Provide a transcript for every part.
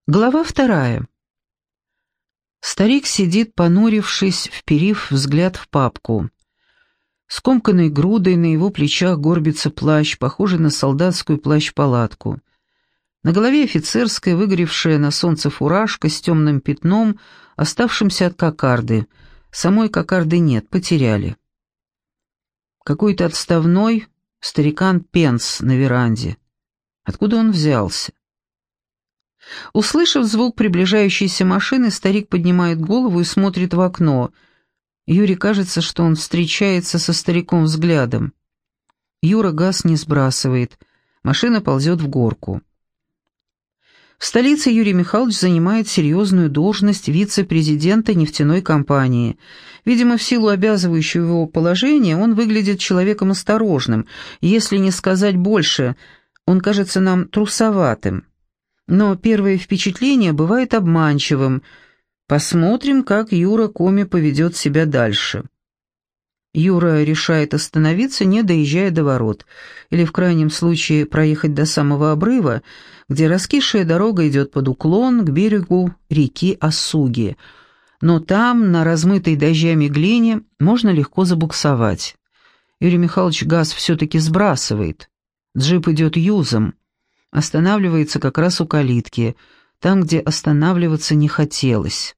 Глава 2. Старик сидит, понурившись, вперив взгляд в папку. Скомканной грудой на его плечах горбится плащ, похожий на солдатскую плащ-палатку. На голове офицерская, выгоревшая на солнце фуражка с темным пятном, оставшимся от кокарды. Самой кокарды нет, потеряли. Какой-то отставной старикан Пенс на веранде. Откуда он взялся? Услышав звук приближающейся машины, старик поднимает голову и смотрит в окно. Юре кажется, что он встречается со стариком взглядом. Юра газ не сбрасывает. Машина ползет в горку. В столице Юрий Михайлович занимает серьезную должность вице-президента нефтяной компании. Видимо, в силу обязывающего его положения он выглядит человеком осторожным. Если не сказать больше, он кажется нам трусоватым. Но первое впечатление бывает обманчивым. Посмотрим, как Юра Коми поведет себя дальше. Юра решает остановиться, не доезжая до ворот, или в крайнем случае проехать до самого обрыва, где раскисшая дорога идет под уклон к берегу реки Осуги. Но там, на размытой дождями глине, можно легко забуксовать. Юрий Михайлович газ все-таки сбрасывает. Джип идет юзом. Останавливается как раз у калитки, там, где останавливаться не хотелось.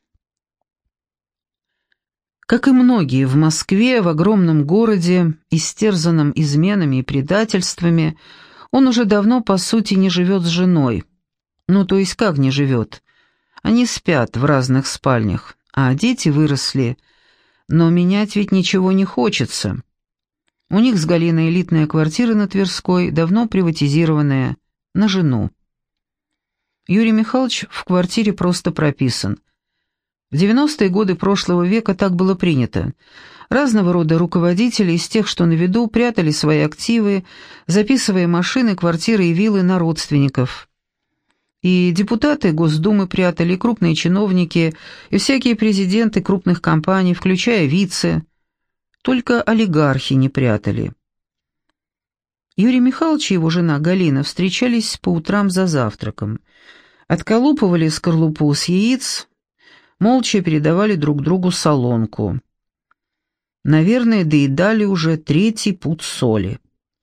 Как и многие в Москве, в огромном городе, истерзанном изменами и предательствами, он уже давно, по сути, не живет с женой. Ну, то есть как не живет? Они спят в разных спальнях, а дети выросли. Но менять ведь ничего не хочется. У них с Галиной элитная квартира на Тверской, давно приватизированная, на жену. Юрий Михайлович в квартире просто прописан. В 90-е годы прошлого века так было принято. Разного рода руководители из тех, что на виду, прятали свои активы, записывая машины, квартиры и виллы на родственников. И депутаты Госдумы прятали, и крупные чиновники, и всякие президенты крупных компаний, включая вице. Только олигархи не прятали. Юрий Михайлович и его жена Галина встречались по утрам за завтраком. Отколупывали скорлупу с яиц, молча передавали друг другу солонку. Наверное, доедали уже 3-й пуд соли.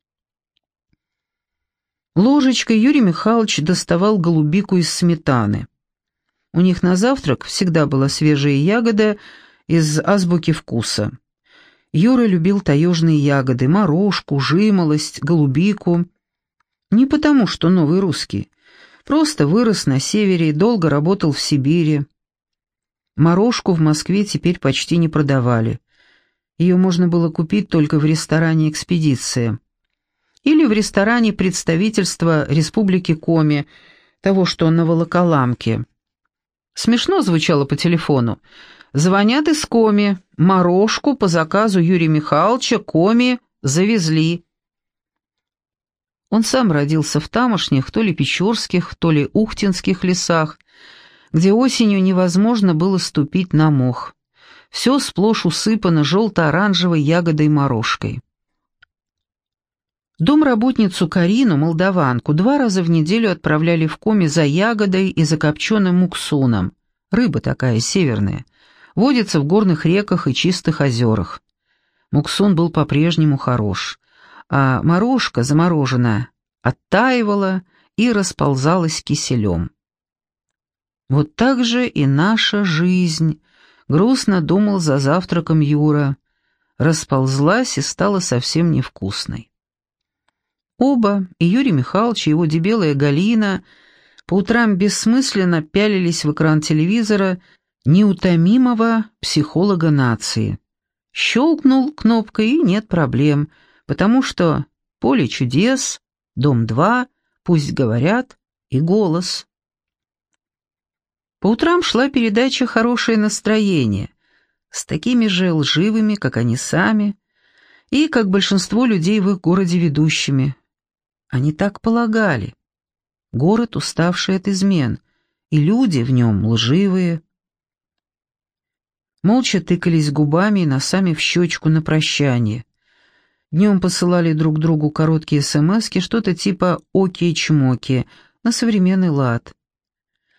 Ложечкой Юрий Михайлович доставал голубику из сметаны. У них на завтрак всегда была свежая ягода из азбуки вкуса. Юра любил таежные ягоды, морожку, жимолость, голубику. Не потому, что новый русский. Просто вырос на севере и долго работал в Сибири. Морожку в Москве теперь почти не продавали. Ее можно было купить только в ресторане «Экспедиция». Или в ресторане представительства Республики Коми, того, что на Волоколамке. Смешно звучало по телефону. Звонят из Коми, морожку по заказу Юрия Михайловича Коми завезли. Он сам родился в тамошних, то ли печорских, то ли ухтинских лесах, где осенью невозможно было ступить на мох. Все сплошь усыпано желто-оранжевой ягодой-морожкой. Домработницу Карину, молдаванку, 2 раза в неделю отправляли в Коми за ягодой и за копченым муксуном. Рыба такая северная. Водится в горных реках и чистых озерах. Муксун был по-прежнему хорош, а морожка, замороженная, оттаивала и расползалась киселем. Вот так же и наша жизнь, грустно думал за завтраком Юра, расползлась и стала совсем невкусной. Оба, и Юрий Михайлович, и его дебелая Галина, по утрам бессмысленно пялились в экран телевизора неутомимого психолога нации. Щелкнул кнопкой, и нет проблем, потому что «Поле чудес», «Дом-2», «Пусть говорят» и «Голос». По утрам шла передача «Хорошее настроение» с такими же лживыми, как они сами, и, как большинство людей в их городе, ведущими. Они так полагали. Город, уставший от измен, и люди в нем лживые. Молча тыкались губами и носами в щечку на прощание. Днем посылали друг другу короткие смски, что-то типа «оки-чмоки» на современный лад.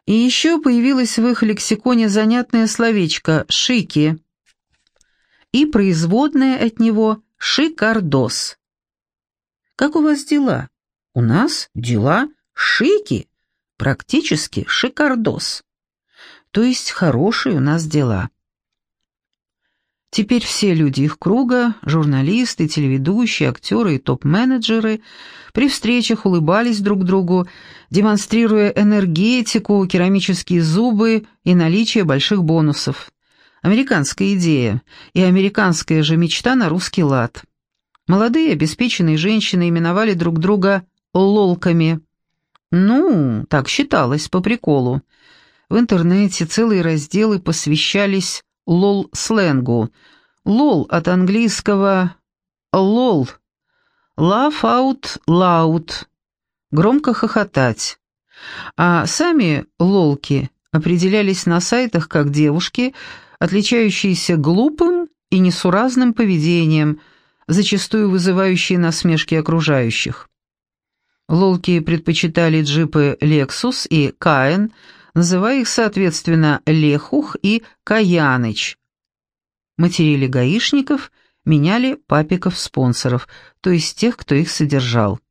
И еще появилось в их лексиконе занятное словечко «шики» и производное от него «шикардос». Как у вас дела? У нас дела шики, практически шикардос. То есть хорошие у нас дела. Теперь все люди их круга, журналисты, телеведущие, актеры и топ-менеджеры, при встречах улыбались друг другу, демонстрируя энергетику, керамические зубы и наличие больших бонусов. Американская идея и американская же мечта на русский лад. Молодые обеспеченные женщины именовали друг друга «лолками». Ну, так считалось, по приколу. В интернете целые разделы посвящались лол-сленгу. Лол от английского лол. Laugh out loud. Громко хохотать. А сами лолки определялись на сайтах как девушки, отличающиеся глупым и несуразным поведением, зачастую вызывающие насмешки окружающих. Лолки предпочитали джипы Lexus и Cayenne, называя их, соответственно, Лехух и Каяныч. Материли гаишников, меняли папиков-спонсоров, то есть тех, кто их содержал.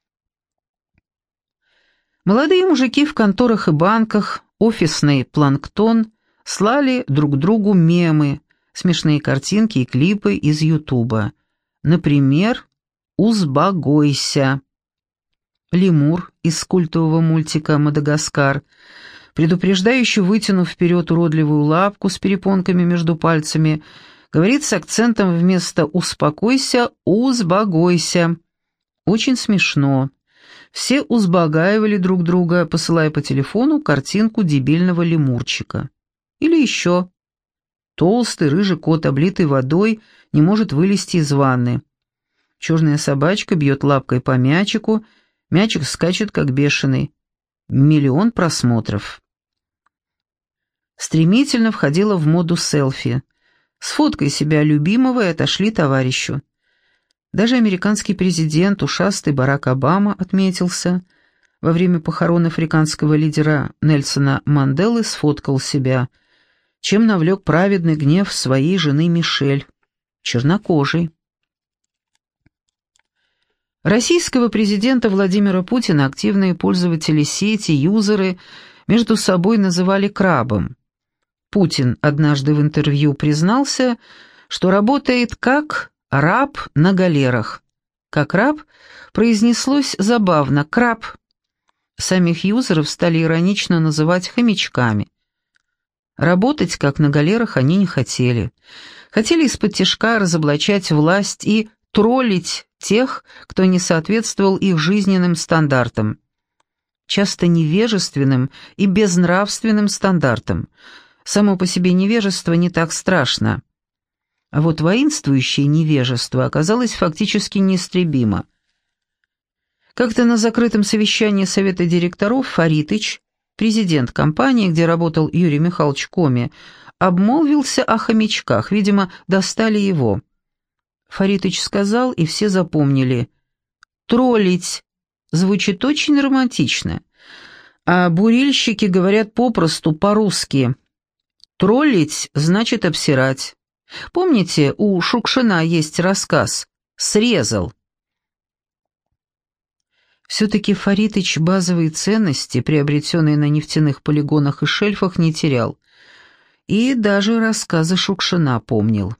Молодые мужики в конторах и банках, офисный планктон, слали друг другу мемы, смешные картинки и клипы из Ютуба. Например, «Узбагойся». Лемур из культового мультика «Мадагаскар», предупреждающе вытянув вперед уродливую лапку с перепонками между пальцами, говорит с акцентом вместо «успокойся» «узбагойся». Очень смешно. Все узбагаивали друг друга, посылая по телефону картинку дебильного лемурчика. Или еще. Толстый рыжий кот, облитый водой, не может вылезти из ванны. Черная собачка бьет лапкой по мячику, мячик скачет как бешеный. 1 миллион просмотров. Стремительно входила в моду селфи. Сфоткай себя любимого и отошли товарищу. Даже американский президент, ушастый Барак Обама, отметился. Во время похорон африканского лидера Нельсона Манделы сфоткал себя, чем навлек праведный гнев своей жены Мишель, чернокожей. Российского президента Владимира Путина активные пользователи сети, юзеры, между собой называли крабом. Путин однажды в интервью признался, что работает как раб на галерах. Как раб произнеслось забавно «краб». Самих юзеров стали иронично называть хомячками. Работать как на галерах они не хотели. Хотели из-под-тишка разоблачать власть и троллить тех, кто не соответствовал их жизненным стандартам. Часто невежественным и безнравственным стандартам. Само по себе невежество не так страшно. А вот воинствующее невежество оказалось фактически неистребимо. Как-то на закрытом совещании совета директоров Фаритыч, президент компании, где работал Юрий Михайлович Коми, обмолвился о хомячках, видимо, достали его. Фаритыч сказал, и все запомнили. «Троллить» звучит очень романтично, а бурильщики говорят попросту, по-русски. «Троллить» значит обсирать. Помните, у Шукшина есть рассказ «Срезал». Все-таки Фаритыч базовые ценности, приобретенные на нефтяных полигонах и шельфах, не терял. И даже рассказы Шукшина помнил.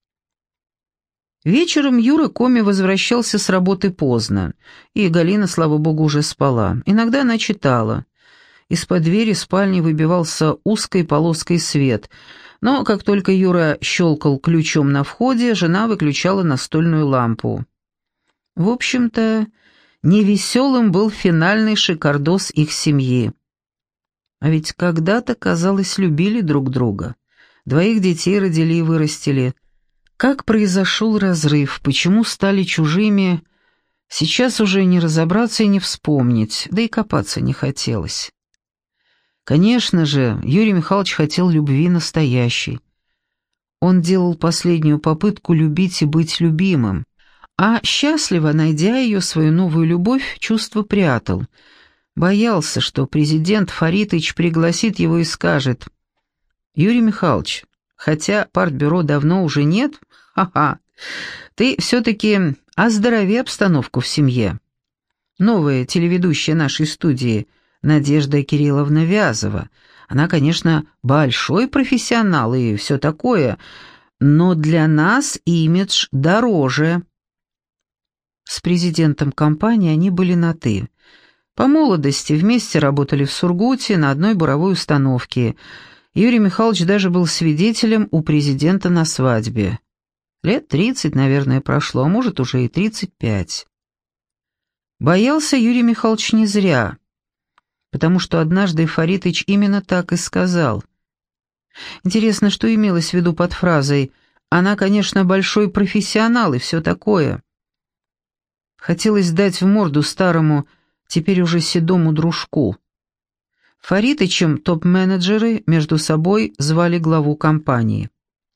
Вечером Юра Коми возвращался с работы поздно, и Галина, слава богу, уже спала. Иногда она читала. Из-под двери спальни выбивался узкой полоской свет, но как только Юра щелкал ключом на входе, жена выключала настольную лампу. В общем-то, невеселым был финальный шикардос их семьи. А ведь когда-то, казалось, любили друг друга. 2 детей родили и вырастили. Как произошел разрыв, почему стали чужими, сейчас уже не разобраться и не вспомнить, да и копаться не хотелось. Конечно же, Юрий Михайлович хотел любви настоящей. Он делал последнюю попытку любить и быть любимым, а счастливо, найдя ее, свою новую любовь, чувство прятал. Боялся, что президент Фаритыч пригласит его и скажет: «Юрий Михайлович, хотя партбюро давно уже нет, ха-ха, ты все-таки оздорови обстановку в семье». Новая телеведущая нашей студии, Надежда Кирилловна Вязова, она, конечно, большой профессионал и все такое, но для нас имидж дороже. С президентом компании они были на «ты». По молодости вместе работали в Сургуте на одной буровой установке. Юрий Михайлович даже был свидетелем у президента на свадьбе. Лет 30, наверное, прошло, а может, уже и 35. Боялся Юрий Михайлович не зря, потому что однажды Фаритыч именно так и сказал. Интересно, что имелось в виду под фразой «она, конечно, большой профессионал и все такое». Хотелось дать в морду старому, теперь уже седому дружку. Фаритычем топ-менеджеры между собой звали главу компании.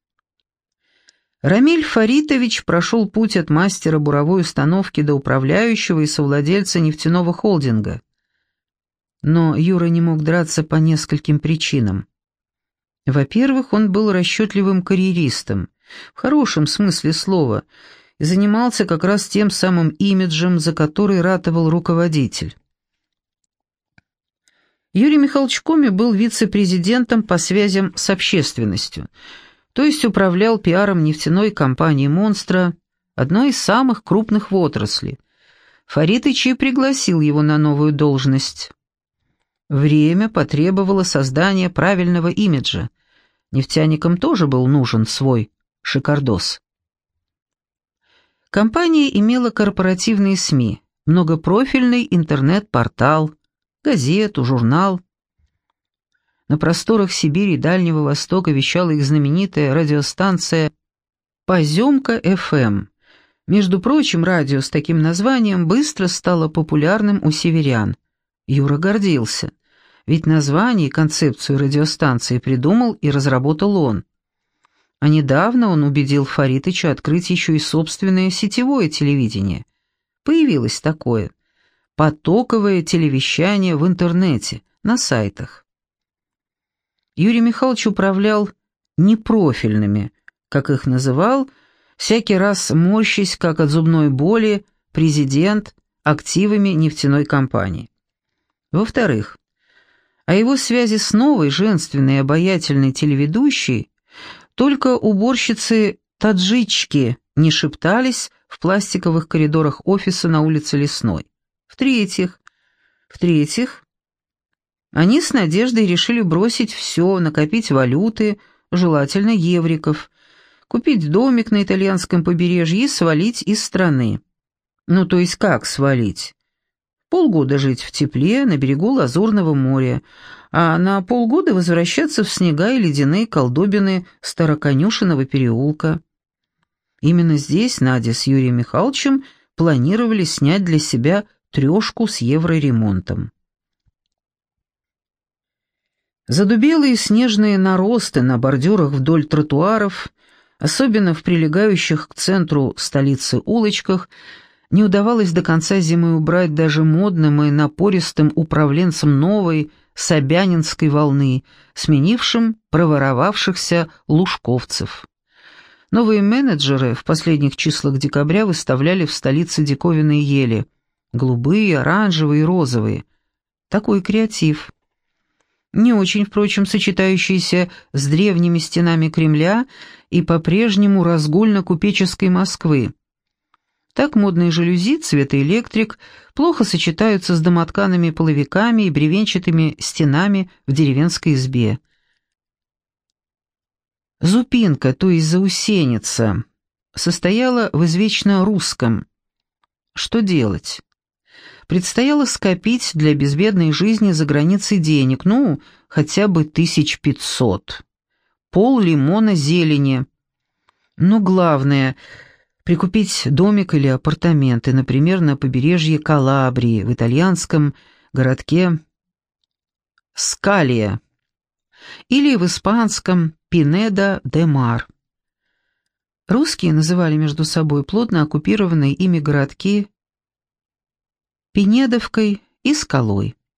Рамиль Фаритович прошел путь от мастера буровой установки до управляющего и совладельца нефтяного холдинга. Но Юра не мог драться по нескольким причинам. Во-первых, он был расчетливым карьеристом, в хорошем смысле слова, и занимался как раз тем самым имиджем, за который ратовал руководитель. Юрий Михайлович Коми был вице-президентом по связям с общественностью, то есть управлял пиаром нефтяной компании «Монстра», одной из самых крупных в отрасли. Фаритыч и пригласил его на новую должность. Время потребовало создания правильного имиджа. Нефтяникам тоже был нужен свой шикардос. Компания имела корпоративные СМИ, многопрофильный интернет-портал, газету, журнал. На просторах Сибири и Дальнего Востока вещала их знаменитая радиостанция «Поземка-ФМ». Между прочим, радио с таким названием быстро стало популярным у северян. Юра гордился, ведь название и концепцию радиостанции придумал и разработал он. А недавно он убедил Фаритыча открыть еще и собственное сетевое телевидение. Появилось такое – потоковое телевещание в интернете, на сайтах. Юрий Михайлович управлял непрофильными, как их называл, всякий раз морщась, как от зубной боли, президент активами нефтяной компании. Во-вторых, о его связи с новой, женственной и обаятельной телеведущей только уборщицы-таджички не шептались в пластиковых коридорах офиса на улице Лесной. В-третьих, они с Надеждой решили бросить все, накопить валюты, желательно евриков, купить домик на итальянском побережье и свалить из страны. Ну, то есть как свалить? Полгода жить в тепле на берегу Лазурного моря, а на полгода возвращаться в снега и ледяные колдобины Староконюшенного переулка. Именно здесь Надя с Юрием Михайловичем планировали снять для себя трешку с евроремонтом. Задубелые снежные наросты на бордюрах вдоль тротуаров, особенно в прилегающих к центру столицы улочках, не удавалось до конца зимы убрать даже модным и напористым управленцам новой собянинской волны, сменившим проворовавшихся лужковцев. Новые менеджеры в последних числах декабря выставляли в столице диковинные ели – голубые, оранжевые и розовые. Такой креатив. Не очень, впрочем, сочетающийся с древними стенами Кремля и по-прежнему разгульно-купеческой Москвы. Так модные жалюзи цвета электрик плохо сочетаются с домоткаными половиками и бревенчатыми стенами в деревенской избе. Зупинка, то есть заусеница, состояла в извечно русском. Что делать? Предстояло скопить для безбедной жизни за границей денег, хотя бы 1500. Пол-лимона зелени. Но главное – прикупить домик или апартаменты, например, на побережье Калабрии, в итальянском городке Скалия, или в испанском Пинеда-де-Мар. Русские называли между собой плотно оккупированные ими городки Пинедовкой и Скалой.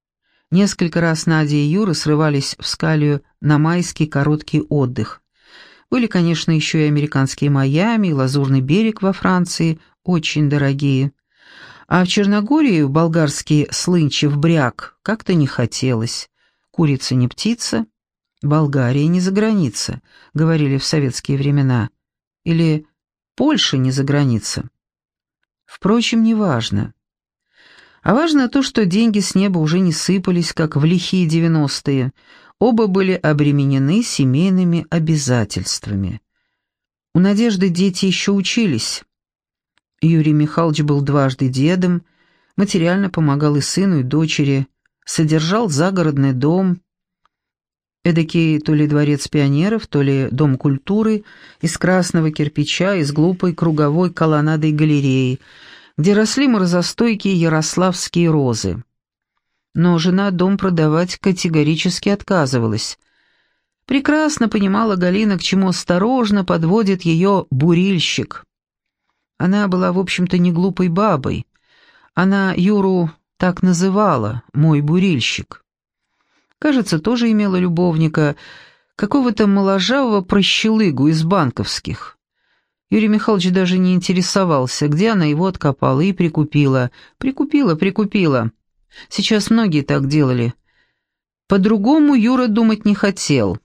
Несколько раз Надя и Юра срывались в Скалию на майский короткий отдых. Были, конечно, еще и американские Майами, и Лазурный берег во Франции, очень дорогие. А в Черногории, в болгарский Слынчев бряг, как-то не хотелось. Курица не птица, Болгария не за граница, говорили в советские времена. Или Польша не за граница. Впрочем, неважно. А важно то, что деньги с неба уже не сыпались, как в лихие 90-е. Оба были обременены семейными обязательствами. У Надежды дети еще учились. Юрий Михайлович был дважды дедом, материально помогал и сыну, и дочери, содержал загородный дом, эдакий то ли дворец пионеров, то ли дом культуры, из красного кирпича, из глупой круговой колоннадой галереи, где росли морозостойкие ярославские розы. Но жена дом продавать категорически отказывалась. Прекрасно понимала Галина, к чему осторожно подводит ее бурильщик. Она была, в общем-то, не глупой бабой. Она Юру так называла, мой бурильщик. Кажется, тоже имела любовника, какого-то моложавого прощелыгу из банковских. Юрий Михайлович даже не интересовался, где она его откопала, и прикупила. Прикупила. Сейчас многие так делали. По-другому Юра думать не хотел.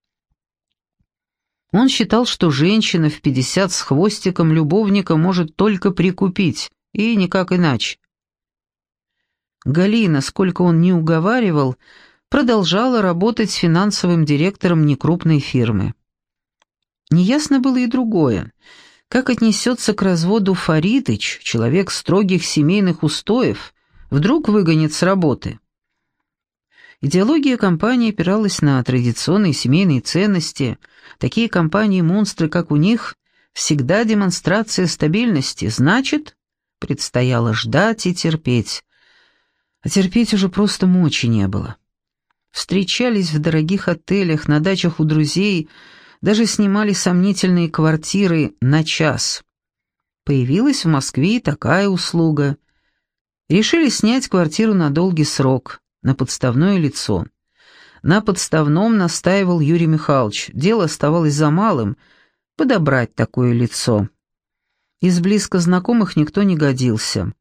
Он считал, что женщина в 50 с хвостиком любовника может только прикупить, и никак иначе. Галина, сколько он ни уговаривал, продолжала работать с финансовым директором некрупной фирмы. Неясно было и другое. Как отнесется к разводу Фаритыч, человек строгих семейных устоев, вдруг выгонит с работы? Идеология компании опиралась на традиционные семейные ценности. Такие компании-монстры, как у них, всегда демонстрация стабильности. Значит, предстояло ждать и терпеть. А терпеть уже просто мочи не было. Встречались в дорогих отелях, на дачах у друзей, даже снимали сомнительные квартиры на час. Появилась в Москве и такая услуга. Решили снять квартиру на долгий срок, на подставное лицо. На подставном настаивал Юрий Михайлович. Дело оставалось за малым — подобрать такое лицо. Из близко знакомых никто не годился.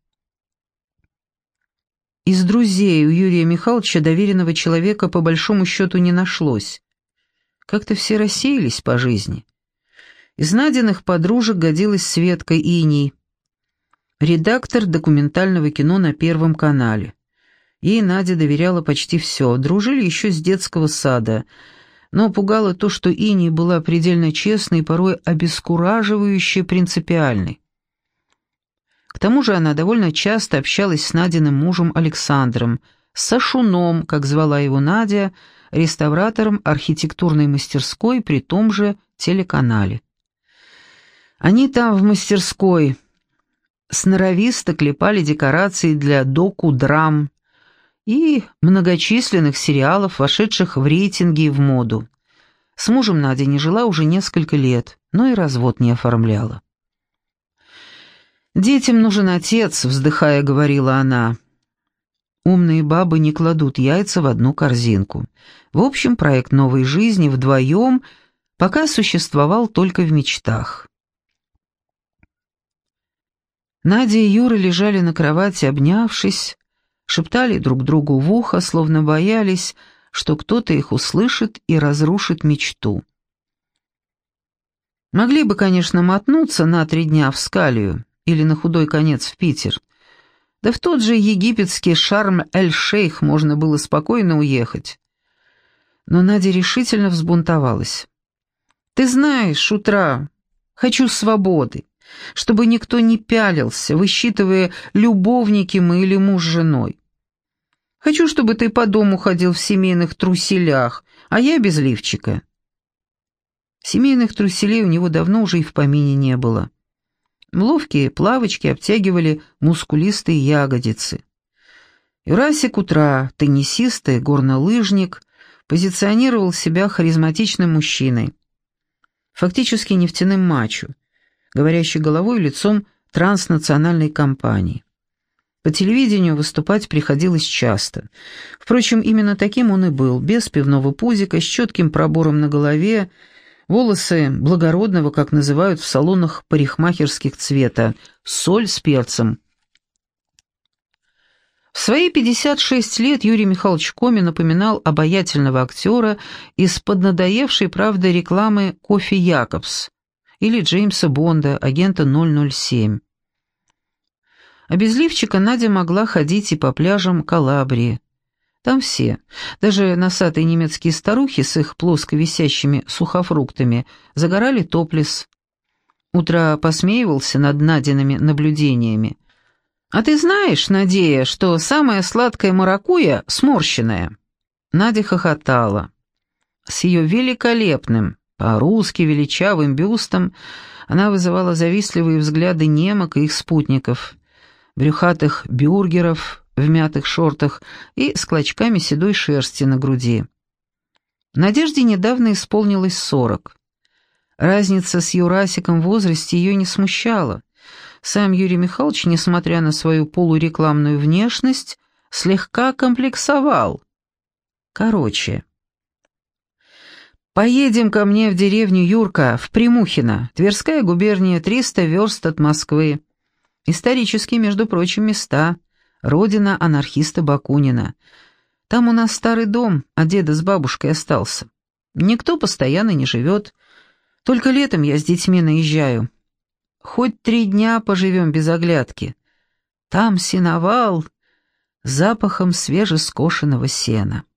Из друзей у Юрия Михайловича доверенного человека по большому счету не нашлось. Как-то все рассеялись по жизни. Из Надиных подружек годилась Светка Иней, редактор документального кино на Первом канале. Ей Надя доверяла почти все, дружили еще с детского сада, но пугало то, что Иней была предельно честной и порой обескураживающе принципиальной. К тому же она довольно часто общалась с Надиным мужем Александром, Сашуном, как звала его Надя, реставратором архитектурной мастерской при том же телеканале. Они там в мастерской сноровисто клепали декорации для доку-драм и многочисленных сериалов, вошедших в рейтинги и в моду. С мужем Надя не жила уже несколько лет, но и развод не оформляла. «Детям нужен отец», — вздыхая, говорила она. Умные бабы не кладут яйца в одну корзинку. В общем, проект новой жизни вдвоем пока существовал только в мечтах. Надя и Юра лежали на кровати, обнявшись, шептали друг другу в ухо, словно боялись, что кто-то их услышит и разрушит мечту. Могли бы, конечно, мотнуться на 3 дня в Скалию или на худой конец в Питер. Да в тот же египетский Шарм-эль-Шейх можно было спокойно уехать. Но Надя решительно взбунтовалась. «Ты знаешь, утра, хочу свободы, чтобы никто не пялился, высчитывая, любовники мы или муж с женой. Хочу, чтобы ты по дому ходил в семейных труселях, а я без лифчика». Семейных труселей у него давно уже и в помине не было. Ловкие плавочки обтягивали мускулистые ягодицы. Юрасик утра, теннисист, горнолыжник, позиционировал себя харизматичным мужчиной. Фактически нефтяным мачо, говорящий головой и лицом транснациональной компании. По телевидению выступать приходилось часто. Впрочем, именно таким он и был, без пивного пузика, с четким пробором на голове, волосы благородного, как называют в салонах парикмахерских, цвета, соль с перцем. В свои 56 лет Юрий Михайлович Комин напоминал обаятельного актера из поднадоевшей, правда, рекламы «Кофе Якобс» или Джеймса Бонда, агента 007. А без лифчика Надя могла ходить и по пляжам Калабрии. Там все, даже носатые немецкие старухи с их плоско висящими сухофруктами, загорали топлес. Утро посмеивался над Надиными наблюдениями. «А ты знаешь, Надея, что самая сладкая маракуйя сморщенная?» Надя хохотала. С ее великолепным, по-русски величавым бюстом она вызывала завистливые взгляды немок и их спутников, брюхатых бюргеров в мятых шортах и с клочками седой шерсти на груди. Надежде недавно исполнилось 40. Разница с Юрасиком в возрасте ее не смущала. Сам Юрий Михайлович, несмотря на свою полурекламную внешность, слегка комплексовал. Короче. «Поедем ко мне в деревню, Юрка, в Примухино, Тверская губерния, 300 верст от Москвы. Исторические, между прочим, места, родина анархиста Бакунина. Там у нас старый дом, от деда с бабушкой остался. Никто постоянно не живет, только летом я с детьми наезжаю. Хоть 3 дня поживем без оглядки. Там сеновал с запахом свежескошенного сена».